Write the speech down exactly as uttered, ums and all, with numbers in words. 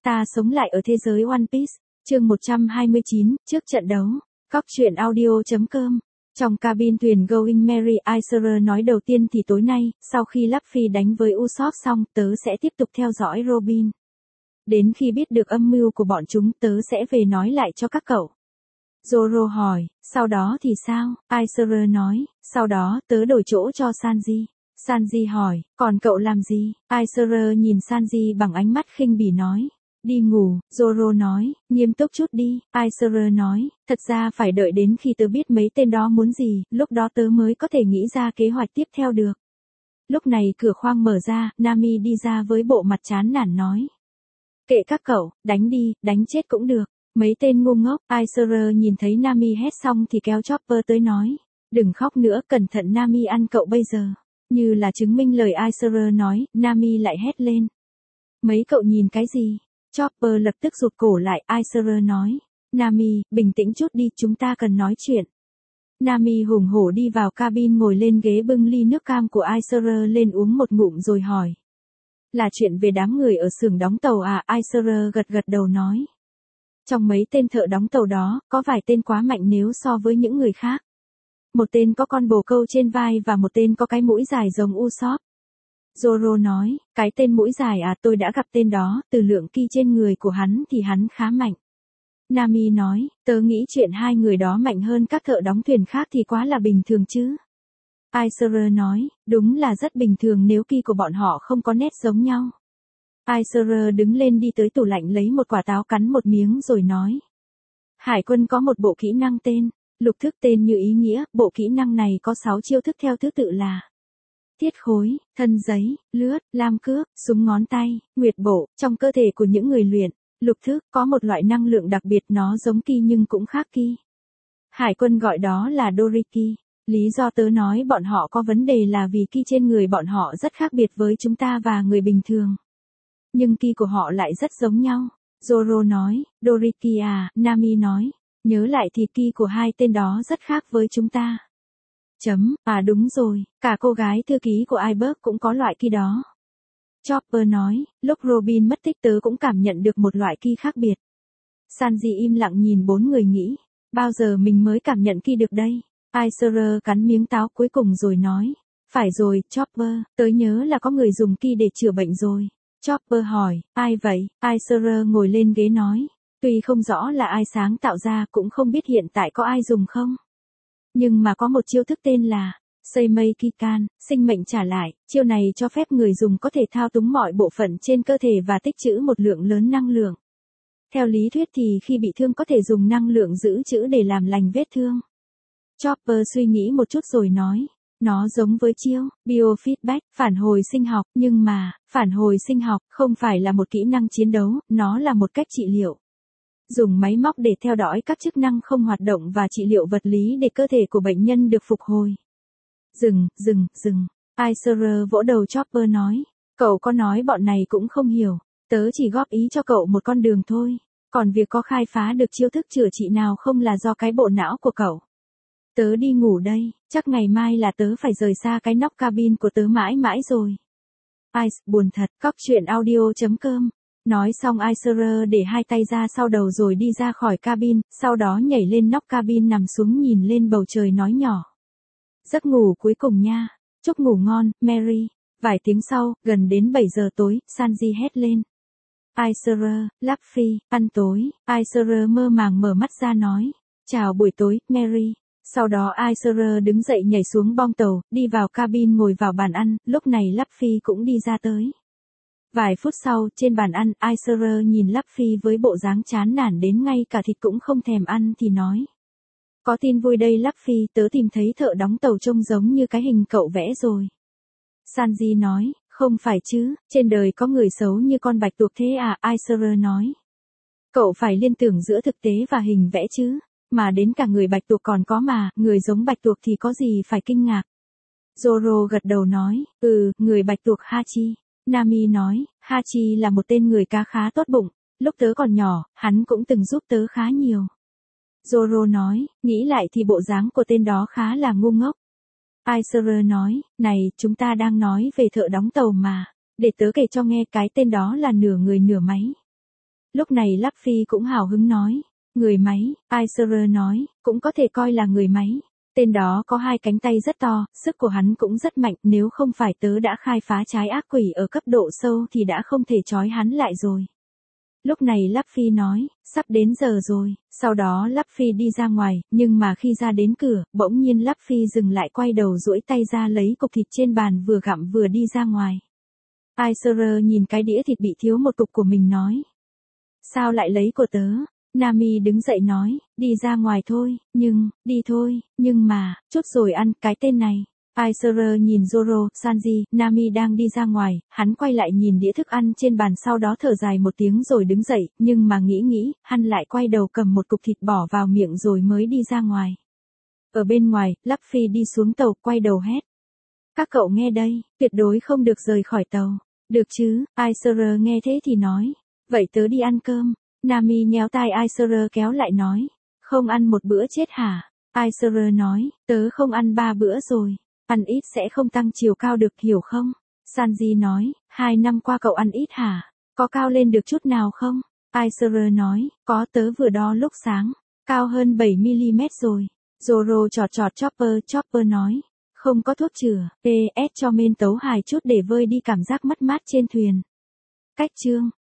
Ta sống lại ở thế giới One Piece, chương một trăm hai mươi chín, trước trận đấu. Góc truyện audio chấm com. Trong cabin thuyền Going Merry, Aiser nói đầu tiên thì tối nay, sau khi Luffy đánh với Usopp xong, tớ sẽ tiếp tục theo dõi Robin. Đến khi biết được âm mưu của bọn chúng, tớ sẽ về nói lại cho các cậu. Zoro hỏi, sau đó thì sao? Aiser nói, sau đó, tớ đổi chỗ cho Sanji. Sanji hỏi, còn cậu làm gì? Aiser nhìn Sanji bằng ánh mắt khinh bỉ nói. Đi ngủ, Zoro nói, nghiêm túc chút đi. Aiser nói, thật ra phải đợi đến khi tớ biết mấy tên đó muốn gì, lúc đó tớ mới có thể nghĩ ra kế hoạch tiếp theo được. Lúc này cửa khoang mở ra, Nami đi ra với bộ mặt chán nản nói. Kệ các cậu, đánh đi, đánh chết cũng được. Mấy tên ngu ngốc. Aiser nhìn thấy Nami hét xong thì kéo Chopper tới nói. Đừng khóc nữa, cẩn thận Nami ăn cậu bây giờ. Như là chứng minh lời Aiser nói, Nami lại hét lên. Mấy cậu nhìn cái gì? Chopper lập tức rụt cổ lại. Aiser nói. Nami, bình tĩnh chút đi, chúng ta cần nói chuyện. Nami hùng hổ đi vào cabin ngồi lên ghế bưng ly nước cam của Aiser lên uống một ngụm rồi hỏi. Là chuyện về đám người ở xưởng đóng tàu à? Aiser gật gật đầu nói. Trong mấy tên thợ đóng tàu đó, có vài tên quá mạnh nếu so với những người khác. Một tên có con bồ câu trên vai và một tên có cái mũi dài giống Usopp. Zoro nói, cái tên mũi dài à, tôi đã gặp tên đó, từ lượng ki trên người của hắn thì hắn khá mạnh. Nami nói, tớ nghĩ chuyện hai người đó mạnh hơn các thợ đóng thuyền khác thì quá là bình thường chứ. Aiser nói, đúng là rất bình thường nếu ki của bọn họ không có nét giống nhau. Aiser đứng lên đi tới tủ lạnh lấy một quả táo cắn một miếng rồi nói. Hải quân có một bộ kỹ năng tên, lục thức tên như ý nghĩa, bộ kỹ năng này có sáu chiêu thức theo thứ tự là thiết khối, thân giấy, lướt, lam cước, súng ngón tay, nguyệt bộ, trong cơ thể của những người luyện. Lục thức có một loại năng lượng đặc biệt, nó giống ki nhưng cũng khác ki. Hải quân gọi đó là Doriki. Lý do tớ nói bọn họ có vấn đề là vì ki trên người bọn họ rất khác biệt với chúng ta và người bình thường. Nhưng ki của họ lại rất giống nhau. Zoro nói, Doriki à, Nami nói, nhớ lại thì ki của hai tên đó rất khác với chúng ta. Chấm, à đúng rồi, cả cô gái thư ký của Iceberg cũng có loại ki đó. Chopper nói, lúc Robin mất tích tớ cũng cảm nhận được một loại ki khác biệt. Sanji im lặng nhìn bốn người nghĩ, bao giờ mình mới cảm nhận ki được đây? Aiser cắn miếng táo cuối cùng rồi nói, phải rồi, Chopper, tớ nhớ là có người dùng ki để chữa bệnh rồi. Chopper hỏi, ai vậy? Aiser ngồi lên ghế nói, tuy không rõ là ai sáng tạo ra, cũng không biết hiện tại có ai dùng không. Nhưng mà có một chiêu thức tên là Seimei Kikan, sinh mệnh trả lại, chiêu này cho phép người dùng có thể thao túng mọi bộ phận trên cơ thể và tích trữ một lượng lớn năng lượng. Theo lý thuyết thì khi bị thương có thể dùng năng lượng giữ trữ để làm lành vết thương. Chopper suy nghĩ một chút rồi nói, nó giống với chiêu biofeedback, phản hồi sinh học, nhưng mà, phản hồi sinh học không phải là một kỹ năng chiến đấu, nó là một cách trị liệu. Dùng máy móc để theo dõi các chức năng không hoạt động và trị liệu vật lý để cơ thể của bệnh nhân được phục hồi. Dừng, dừng, dừng. Aiser vỗ đầu Chopper nói, cậu có nói bọn này cũng không hiểu, tớ chỉ góp ý cho cậu một con đường thôi, còn việc có khai phá được chiêu thức chữa trị nào không là do cái bộ não của cậu. Tớ đi ngủ đây, chắc ngày mai là tớ phải rời xa cái nóc cabin của tớ mãi mãi rồi. Ice, buồn thật, góc truyện audio chấm com. Nói xong Aiser để hai tay ra sau đầu rồi đi ra khỏi cabin, sau đó nhảy lên nóc cabin nằm xuống nhìn lên bầu trời nói nhỏ. Giấc ngủ cuối cùng nha, chúc ngủ ngon, Mary. Vài tiếng sau, gần đến bảy giờ tối, Sanji hét lên. Aiser, Luffy, ăn tối. Aiser mơ màng mở mắt ra nói. Chào buổi tối, Mary. Sau đó Aiser đứng dậy nhảy xuống bong tàu, đi vào cabin ngồi vào bàn ăn, lúc này Luffy cũng đi ra tới. Vài phút sau, trên bàn ăn, Aiser nhìn Luffy với bộ dáng chán nản đến ngay cả thịt cũng không thèm ăn thì nói. Có tin vui đây Luffy, tớ tìm thấy thợ đóng tàu trông giống như cái hình cậu vẽ rồi. Sanji nói, không phải chứ, trên đời có người xấu như con bạch tuộc thế à? Aiser nói. Cậu phải liên tưởng giữa thực tế và hình vẽ chứ, mà đến cả người bạch tuộc còn có mà, người giống bạch tuộc thì có gì phải kinh ngạc. Zoro gật đầu nói, ừ, người bạch tuộc Hachi. Nami nói, Hachi là một tên người cá khá tốt bụng, lúc tớ còn nhỏ, hắn cũng từng giúp tớ khá nhiều. Zoro nói, nghĩ lại thì bộ dáng của tên đó khá là ngu ngốc. Aiser nói, này, chúng ta đang nói về thợ đóng tàu mà, để tớ kể cho nghe cái tên đó là nửa người nửa máy. Lúc này Luffy cũng hào hứng nói. Người máy, Aiser nói, cũng có thể coi là người máy. Tên đó có hai cánh tay rất to, sức của hắn cũng rất mạnh, nếu không phải tớ đã khai phá trái ác quỷ ở cấp độ sâu thì đã không thể trói hắn lại rồi. Lúc này Luffy nói, sắp đến giờ rồi, sau đó Luffy đi ra ngoài, nhưng mà khi ra đến cửa, bỗng nhiên Luffy dừng lại quay đầu duỗi tay ra lấy cục thịt trên bàn vừa gặm vừa đi ra ngoài. Aiser nhìn cái đĩa thịt bị thiếu một cục của mình nói. Sao lại lấy của tớ? Nami đứng dậy nói, đi ra ngoài thôi, nhưng, đi thôi, nhưng mà, chút rồi ăn, cái tên này. Aiser nhìn Zoro, Sanji, Nami đang đi ra ngoài, hắn quay lại nhìn đĩa thức ăn trên bàn sau đó thở dài một tiếng rồi đứng dậy, nhưng mà nghĩ nghĩ, hắn lại quay đầu cầm một cục thịt bỏ vào miệng rồi mới đi ra ngoài. Ở bên ngoài, Luffy đi xuống tàu, quay đầu hét. Các cậu nghe đây, tuyệt đối không được rời khỏi tàu. Được chứ, Aiser nghe thế thì nói, vậy tớ đi ăn cơm. Nami nhéo tai Aiser kéo lại nói, không ăn một bữa chết hả? Aiser nói, tớ không ăn ba bữa rồi, ăn ít sẽ không tăng chiều cao được hiểu không? Sanji nói, hai năm qua cậu ăn ít hả? Có cao lên được chút nào không? Aiser nói, có, tớ vừa đo lúc sáng, cao hơn bảy mi-li-mét rồi. Zoro trọt trọt Chopper, Chopper nói, không có thuốc chữa, pê ét cho men tấu hài chút để vơi đi cảm giác mất mát trên thuyền. Cách chương